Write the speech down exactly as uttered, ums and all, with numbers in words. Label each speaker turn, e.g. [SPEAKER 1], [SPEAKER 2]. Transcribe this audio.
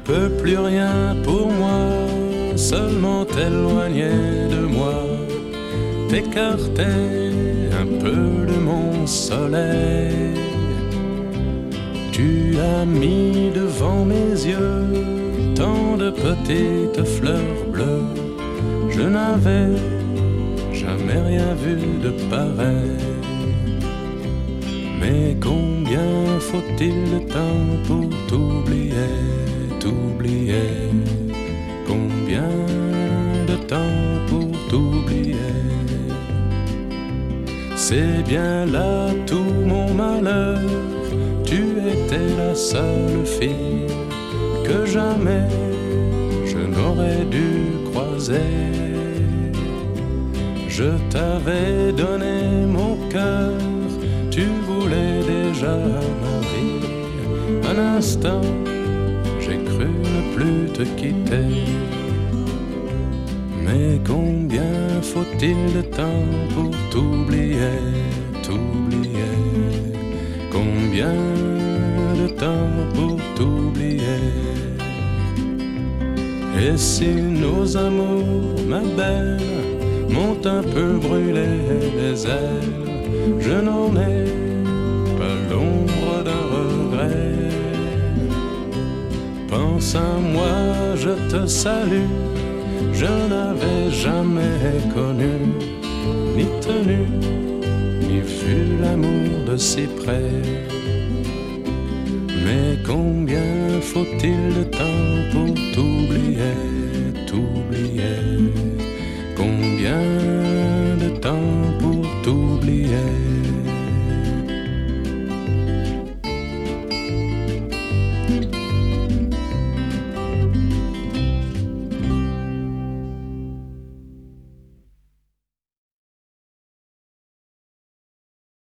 [SPEAKER 1] peux plus rien pour moi, seulement t'éloigner de moi, t'écarter un peu de mon soleil. Tu as mis devant mes yeux tant de petites fleurs bleues, je n'avais jamais rien vu de pareil. Mais combien faut-il de temps pour t'oublier, t'oublier? Combien de temps pour t'oublier? C'est bien là tout mon malheur, tu étais la seule fille que jamais je n'aurais dû croiser. Je t'avais donné mon cœur, tu voulais déjà ma vie. Un instant, j'ai cru ne plus te quitter. Mais combien faut-il de temps pour t'oublier, t'oublier? Combien de temps pour t'oublier? Et si nos amours, ma belle, m'ont un peu brûlé les ailes, je n'en ai pas l'ombre d'un regret. Pense à moi, je te salue, je n'avais jamais connu, ni tenu, ni vu l'amour de si près. Mais combien faut-il de temps pour t'oublier, t'oublier? Combien de temps pour t'oublier?